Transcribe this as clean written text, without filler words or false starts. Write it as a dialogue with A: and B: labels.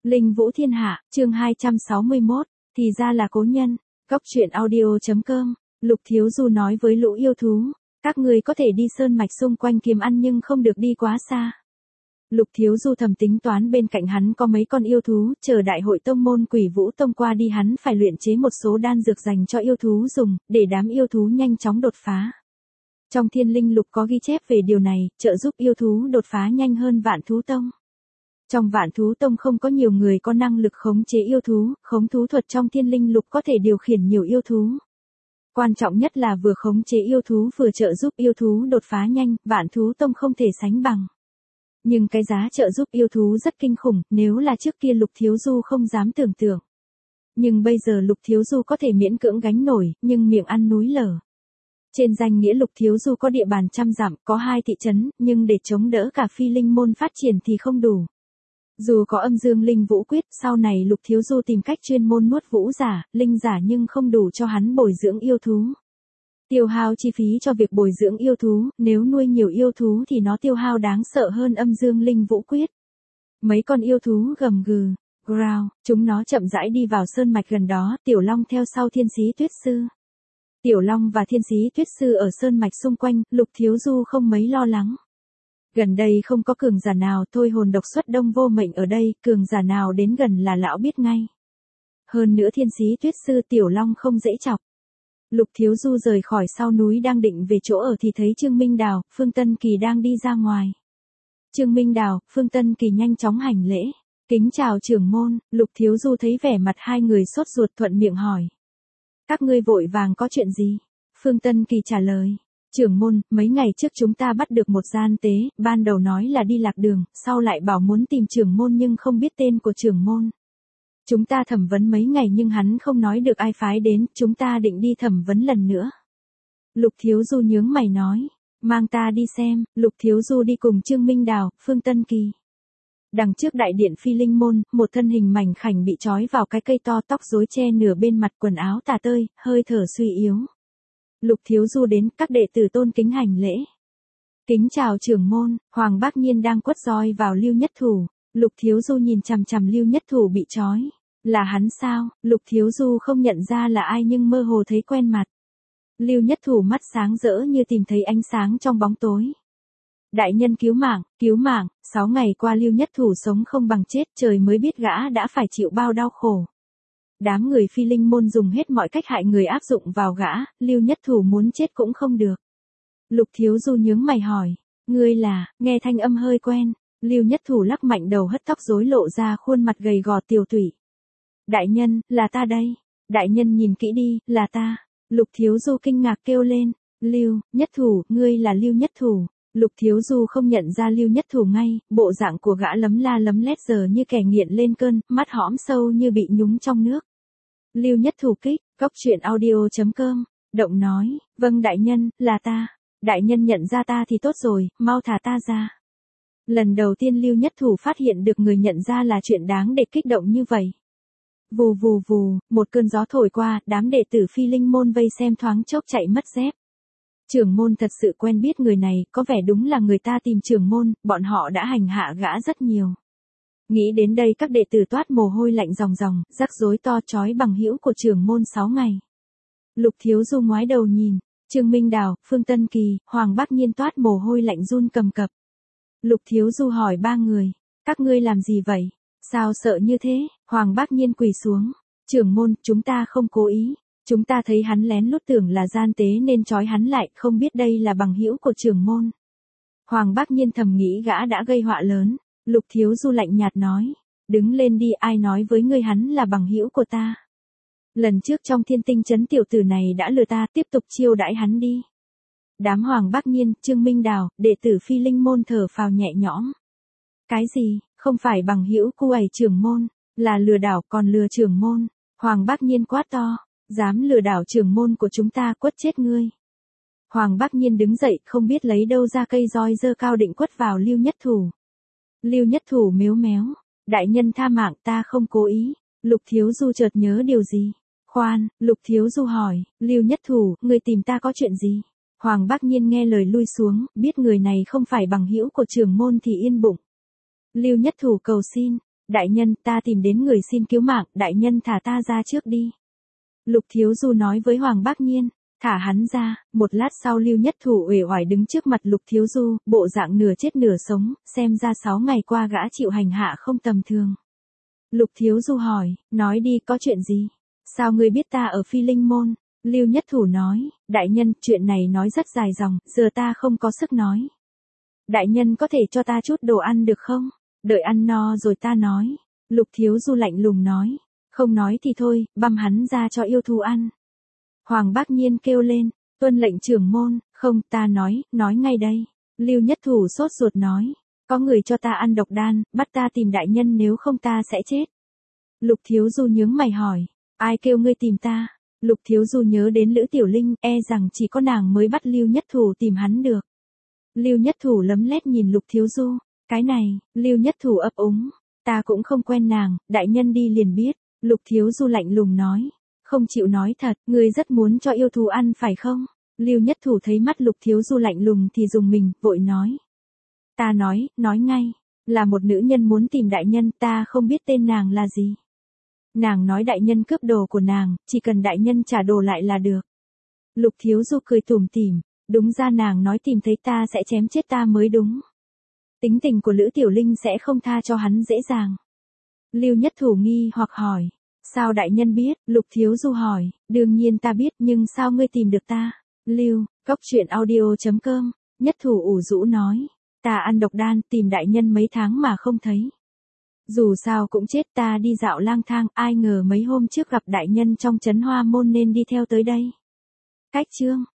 A: Linh Vũ Thiên Hạ, chương 261, thì ra là cố nhân. Cốc truyện audio.com. Lục Thiếu Du nói với lũ yêu thú, các ngươi có thể đi sơn mạch xung quanh kiếm ăn nhưng không được đi quá xa. Lục Thiếu Du thầm tính toán bên cạnh hắn có mấy con yêu thú, chờ đại hội tông môn Quỷ Vũ Tông qua đi hắn phải luyện chế một số đan dược dành cho yêu thú dùng, để đám yêu thú nhanh chóng đột phá. Trong Thiên Linh Lục có ghi chép về điều này, trợ giúp yêu thú đột phá nhanh hơn Vạn Thú Tông. Trong Vạn Thú Tông không có nhiều người có năng lực khống chế yêu thú, khống thú thuật trong Thiên Linh Lục có thể điều khiển nhiều yêu thú. Quan trọng nhất là vừa khống chế yêu thú vừa trợ giúp yêu thú đột phá nhanh, Vạn Thú Tông không thể sánh bằng. Nhưng cái giá trợ giúp yêu thú rất kinh khủng, nếu là trước kia Lục Thiếu Du không dám tưởng tượng. Nhưng bây giờ Lục Thiếu Du có thể miễn cưỡng gánh nổi, nhưng miệng ăn núi lở. Trên danh nghĩa Lục Thiếu Du có địa bàn 100 dặm, có 2 thị trấn, nhưng để chống đỡ cả phi linh môn phát triển thì không đủ. Dù có âm dương linh vũ quyết, sau này Lục Thiếu Du tìm cách chuyên môn nuốt vũ giả, linh giả nhưng không đủ cho hắn bồi dưỡng yêu thú. Tiêu hao chi phí cho việc bồi dưỡng yêu thú, nếu nuôi nhiều yêu thú thì nó tiêu hao đáng sợ hơn âm dương linh vũ quyết. Mấy con yêu thú gầm gừ, growl, chúng nó chậm rãi đi vào sơn mạch gần đó, Tiểu Long theo sau Thiên Sĩ Tuyết Sư. Tiểu Long và Thiên Sĩ Tuyết Sư ở sơn mạch xung quanh, Lục Thiếu Du không mấy lo lắng. Gần đây không có cường giả nào thôi hồn độc xuất đông vô mệnh ở đây, cường giả nào đến gần là lão biết ngay. Hơn nữa Thiên Sĩ Tuyết Sư Tiểu Long không dễ chọc. Lục Thiếu Du rời khỏi sau núi đang định về chỗ ở thì thấy Trương Minh Đào, Phương Tân Kỳ đang đi ra ngoài. Trương Minh Đào, Phương Tân Kỳ nhanh chóng hành lễ. Kính chào trưởng môn, Lục Thiếu Du thấy vẻ mặt hai người sốt ruột thuận miệng hỏi. Các ngươi vội vàng có chuyện gì? Phương Tân Kỳ trả lời. Trưởng môn, mấy ngày trước chúng ta bắt được một gian tế, ban đầu nói là đi lạc đường, sau lại bảo muốn tìm trưởng môn nhưng không biết tên của trưởng môn. Chúng ta thẩm vấn mấy ngày nhưng hắn không nói được ai phái đến, chúng ta định đi thẩm vấn lần nữa. Lục Thiếu Du nhướng mày nói, mang ta đi xem. Lục Thiếu Du đi cùng Trương Minh Đào, Phương Tân Kỳ. Đằng trước đại điện phi linh môn, một thân hình mảnh khảnh bị trói vào cái cây to, tóc rối che nửa bên mặt, quần áo tả tơi, hơi thở suy yếu. Lục Thiếu Du đến, các đệ tử tôn kính hành lễ. Kính chào trưởng môn, Hoàng Bác Nhiên đang quất roi vào Lưu Nhất Thủ. Lục Thiếu Du nhìn chằm chằm Lưu Nhất Thủ bị trói. Là hắn sao? Lục Thiếu Du không nhận ra là ai nhưng mơ hồ thấy quen mặt. Lưu Nhất Thủ mắt sáng rỡ như tìm thấy ánh sáng trong bóng tối. Đại nhân cứu mạng, 6 ngày qua Lưu Nhất Thủ sống không bằng chết, trời mới biết gã đã phải chịu bao đau khổ. Đám người phi linh môn dùng hết mọi cách hại người áp dụng vào gã, Lưu Nhất Thủ muốn chết cũng không được. Lục Thiếu Du nhướng mày hỏi, ngươi là, nghe thanh âm hơi quen. Lưu Nhất Thủ lắc mạnh đầu hất tóc rối lộ ra khuôn mặt gầy gò tiều tụy. Đại nhân, là ta đây. Đại nhân nhìn kỹ đi, là ta. Lục Thiếu Du kinh ngạc kêu lên, Lưu Nhất Thủ, ngươi là Lưu Nhất Thủ. Lục Thiếu Du không nhận ra Lưu Nhất Thủ ngay, bộ dạng của gã lấm la lấm lét giờ như kẻ nghiện lên cơn, mắt hõm sâu như bị nhúng trong nước. Lưu Nhất Thủ kích, cốc truyện audio.com, động nói, vâng đại nhân, là ta. Đại nhân nhận ra ta thì tốt rồi, mau thả ta ra. Lần đầu tiên Lưu Nhất Thủ phát hiện được người nhận ra là chuyện đáng để kích động như vậy. Vù vù vù, một cơn gió thổi qua, đám đệ tử phi linh môn vây xem thoáng chốc chạy mất dép. Trưởng môn thật sự quen biết người này, có vẻ đúng là người ta tìm trưởng môn, bọn họ đã hành hạ gã rất nhiều. Nghĩ đến đây các đệ tử toát mồ hôi lạnh ròng ròng, rắc rối to chói bằng hữu của trưởng môn 6 ngày. Lục Thiếu Du ngoái đầu nhìn, Trương Minh Đào, Phương Tân Kỳ, Hoàng Bác Nhiên toát mồ hôi lạnh run cầm cập. Lục Thiếu Du hỏi ba người, các ngươi làm gì vậy? Sao sợ như thế? Hoàng Bác Nhiên quỳ xuống. Trưởng môn, chúng ta không cố ý. Chúng ta thấy hắn lén lút tưởng là gian tế nên trói hắn lại, không biết đây là bằng hữu của trưởng môn. Hoàng Bác Nhiên thầm nghĩ gã đã gây họa lớn. Lục Thiếu Du lạnh nhạt nói, đứng lên đi, ai nói với ngươi hắn là bằng hữu của ta. Lần trước trong Thiên Tinh trấn tiểu tử này đã lừa ta, tiếp tục chiêu đãi hắn đi. Đám Hoàng Bác Nhiên, Trương Minh Đào, đệ tử phi linh môn thở phào nhẹ nhõm. Cái gì, không phải bằng hữu cu ẩy trưởng môn, là lừa đảo còn lừa trưởng môn. Hoàng Bác Nhiên quát to, dám lừa đảo trưởng môn của chúng ta, quất chết ngươi. Hoàng Bác Nhiên đứng dậy, không biết lấy đâu ra cây roi giơ cao định quất vào Lưu Nhất Thủ. Lưu Nhất Thủ mếu méo, đại nhân tha mạng, ta không cố ý. Lục Thiếu Du chợt nhớ điều gì. Khoan, Lục Thiếu Du hỏi, Lưu Nhất Thủ, người tìm ta có chuyện gì? Hoàng Bác Nhiên nghe lời lui xuống, biết người này không phải bằng hữu của trưởng môn thì yên bụng. Lưu Nhất Thủ cầu xin, Đại nhân, ta tìm đến người xin cứu mạng, đại nhân thả ta ra trước đi. Lục Thiếu Du nói với Hoàng Bác Nhiên, thả hắn ra. Một lát sau Lưu Nhất Thủ uể oải đứng trước mặt Lục Thiếu Du, bộ dạng nửa chết nửa sống, xem ra 6 ngày qua gã chịu hành hạ không tầm thường. Lục Thiếu Du hỏi, nói đi, có chuyện gì? Sao ngươi biết ta ở Phi Linh Môn? Lưu Nhất Thủ nói, đại nhân, chuyện này nói rất dài dòng, giờ ta không có sức nói. Đại nhân có thể cho ta chút đồ ăn được không? Đợi ăn no rồi ta nói. Lục Thiếu Du lạnh lùng nói, không nói thì thôi, băm hắn ra cho yêu thú ăn. Hoàng Bác Nhiên kêu lên, tuân lệnh trưởng môn, không, ta nói ngay đây. Lưu Nhất Thủ sốt ruột nói, có người cho ta ăn độc đan, bắt ta tìm đại nhân nếu không ta sẽ chết. Lục Thiếu Du nhướng mày hỏi, ai kêu ngươi tìm ta? Lục Thiếu Du nhớ đến Lữ Tiểu Linh, rằng chỉ có nàng mới bắt Lưu Nhất Thủ tìm hắn được. Lưu Nhất Thủ lấm lét nhìn Lục Thiếu Du, cái này, Lưu Nhất Thủ ấp úng, ta cũng không quen nàng, đại nhân đi liền biết. Lục Thiếu Du lạnh lùng nói, không chịu nói thật, ngươi rất muốn cho yêu thú ăn phải không? Lưu Nhất Thủ thấy mắt Lục Thiếu Du lạnh lùng thì dùng mình, vội nói. Ta nói ngay, là một nữ nhân muốn tìm đại nhân, ta không biết tên nàng là gì. Nàng nói đại nhân cướp đồ của nàng, chỉ cần đại nhân trả đồ lại là được. Lục Thiếu Du cười tủm tỉm, đúng ra nàng nói tìm thấy ta sẽ chém chết ta mới đúng. Tính tình của Lữ Tiểu Linh sẽ không tha cho hắn dễ dàng. Lưu Nhất Thủ nghi hoặc hỏi, sao đại nhân biết? Lục Thiếu Du hỏi, đương nhiên ta biết, nhưng sao ngươi tìm được ta? Lưu, Cốc.audio.com, Nhất Thủ ủ rũ nói, ta ăn độc đan, tìm đại nhân mấy tháng mà không thấy. Dù sao cũng chết, ta đi dạo lang thang, ai ngờ mấy hôm trước gặp đại nhân trong trấn Hoa Môn nên đi theo tới đây. Cách chương